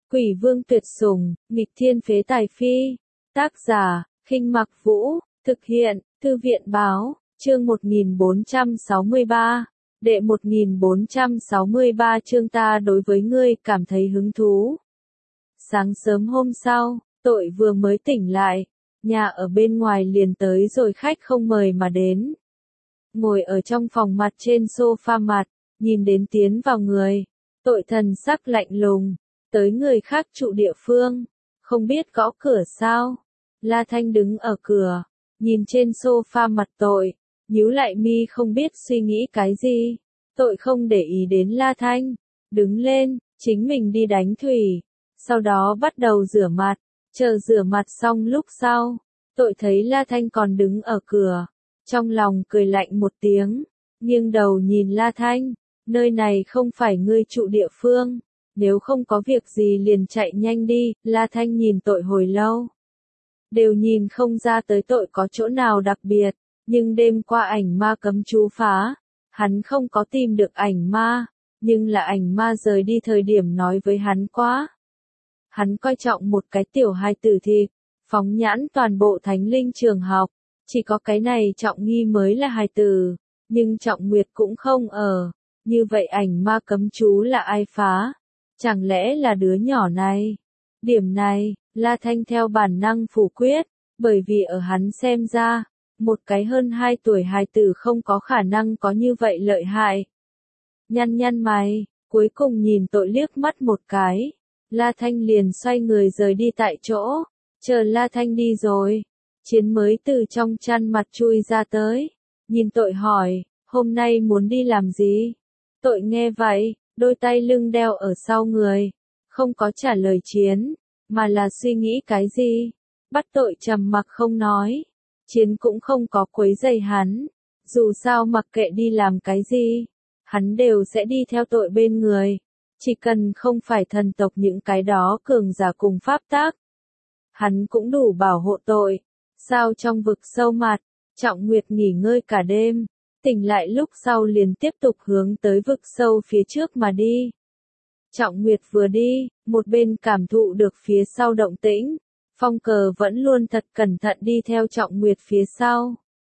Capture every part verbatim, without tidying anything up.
Quỷ vương tuyệt sủng, nghịch thiên phế tài phi. Tác giả, Khinh Mặc Vũ, thực hiện, Thư viện báo, chương một nghìn bốn trăm sáu mươi ba. Đệ một nghìn bốn trăm sáu mươi ba chương ta đối với ngươi cảm thấy hứng thú. Sáng sớm hôm sau, tội vừa mới tỉnh lại, nhà ở bên ngoài liền tới rồi khách không mời mà đến. Ngồi ở trong phòng mặt trên sofa mặt, nhìn đến tiến vào người, tội thần sắc lạnh lùng, tới người khác trụ địa phương, không biết gõ cửa sao. La Thanh đứng ở cửa, nhìn trên sofa mặt tội, nhíu lại mi không biết suy nghĩ cái gì. Tội không để ý đến La Thanh, đứng lên, chính mình đi đánh thủy, sau đó bắt đầu rửa mặt, chờ rửa mặt xong lúc sau, tội thấy La Thanh còn đứng ở cửa, trong lòng cười lạnh một tiếng, nghiêng đầu nhìn La Thanh, nơi này không phải ngươi trụ địa phương, nếu không có việc gì liền chạy nhanh đi. La Thanh nhìn tội hồi lâu, đều nhìn không ra tới tội có chỗ nào đặc biệt, nhưng đêm qua ảnh ma cấm chú phá, hắn không có tìm được ảnh ma, nhưng là ảnh ma rời đi thời điểm nói với hắn quá. Hắn coi trọng một cái tiểu hài tử thịt, phóng nhãn toàn bộ thánh linh trường học, chỉ có cái này Trọng Nghi mới là hài tử, nhưng Trọng Nguyệt cũng không ở, như vậy ảnh ma cấm chú là ai phá? Chẳng lẽ là đứa nhỏ này? Điểm này, La Thanh theo bản năng phủ quyết, bởi vì ở hắn xem ra, một cái hơn hai tuổi hài tử không có khả năng có như vậy lợi hại. Nhăn nhăn mày, cuối cùng nhìn tội liếc mắt một cái, La Thanh liền xoay người rời đi tại chỗ, chờ La Thanh đi rồi, Chiến mới từ trong chăn mặt chui ra tới, nhìn tội hỏi, hôm nay muốn đi làm gì? Tội nghe vậy, đôi tay lưng đeo ở sau người, không có trả lời Chiến, mà là suy nghĩ cái gì, bắt tội trầm mặc không nói. Chiến cũng không có quấy rầy hắn, dù sao mặc kệ đi làm cái gì, hắn đều sẽ đi theo tội bên người, chỉ cần không phải thần tộc những cái đó cường giả cùng pháp tác. Hắn cũng đủ bảo hộ tội. Sao trong vực sâu mặt, Trọng Nguyệt nghỉ ngơi cả đêm, tỉnh lại lúc sau liền tiếp tục hướng tới vực sâu phía trước mà đi. Trọng Nguyệt vừa đi, một bên cảm thụ được phía sau động tĩnh. Phong Cờ vẫn luôn thật cẩn thận đi theo Trọng Nguyệt phía sau.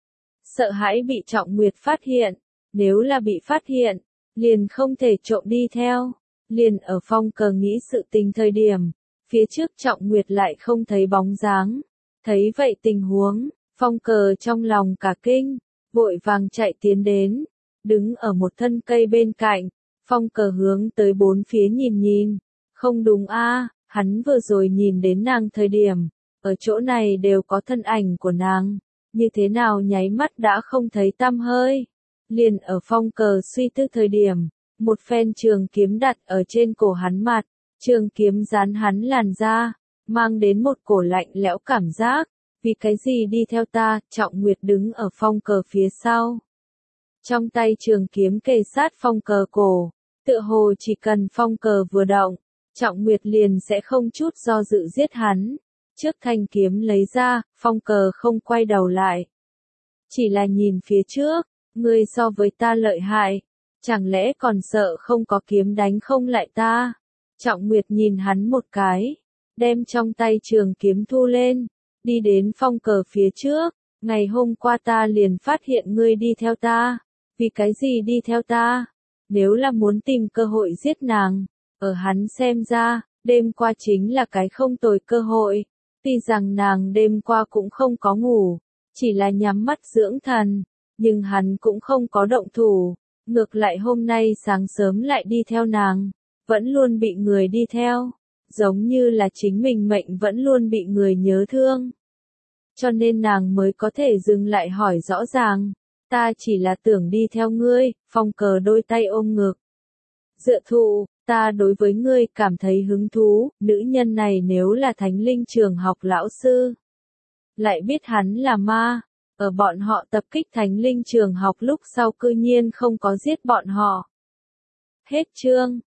Sợ hãi bị Trọng Nguyệt phát hiện, nếu là bị phát hiện, liền không thể trộm đi theo. Liền ở Phong Cờ nghĩ sự tình thời điểm, phía trước Trọng Nguyệt lại không thấy bóng dáng. Thấy vậy tình huống, Phong Cờ trong lòng cả kinh, vội vàng chạy tiến đến, đứng ở một thân cây bên cạnh. Phong Cờ hướng tới bốn phía nhìn nhìn, không đúng a. Hắn vừa rồi nhìn đến nàng thời điểm, ở chỗ này đều có thân ảnh của nàng, như thế nào nháy mắt đã không thấy tăm hơi. Liền ở Phong Cờ suy tư thời điểm, một phen trường kiếm đặt ở trên cổ hắn mặt, trường kiếm dán hắn làn da, mang đến một cổ lạnh lẽo cảm giác. Vì cái gì đi theo ta? Trọng Nguyệt đứng ở Phong Cờ phía sau, trong tay trường kiếm kề sát Phong Cờ cổ, tựa hồ chỉ cần Phong Cờ vừa động, Trọng Nguyệt liền sẽ không chút do dự giết hắn. Trước thanh kiếm lấy ra, Phong Cờ không quay đầu lại, chỉ là nhìn phía trước. Ngươi so với ta lợi hại, chẳng lẽ còn sợ không có kiếm đánh không lại ta? Trọng Nguyệt nhìn hắn một cái, đem trong tay trường kiếm thu lên, đi đến Phong Cờ phía trước. Ngày hôm qua ta liền phát hiện ngươi đi theo ta, vì cái gì đi theo ta? Nếu là muốn tìm cơ hội giết nàng, ở hắn xem ra, đêm qua chính là cái không tồi cơ hội. Tuy rằng nàng đêm qua cũng không có ngủ, chỉ là nhắm mắt dưỡng thần, nhưng hắn cũng không có động thủ. Ngược lại hôm nay sáng sớm lại đi theo nàng, vẫn luôn bị người đi theo, giống như là chính mình mệnh vẫn luôn bị người nhớ thương. Cho nên nàng mới có thể dừng lại hỏi rõ ràng, ta chỉ là tưởng đi theo ngươi. Phong Cờ đôi tay ôm ngực. Dựa thụ, ta đối với ngươi cảm thấy hứng thú, nữ nhân này nếu là thánh linh trường học lão sư, lại biết hắn là ma, ở bọn họ tập kích thánh linh trường học lúc sau cư nhiên không có giết bọn họ. Hết chương.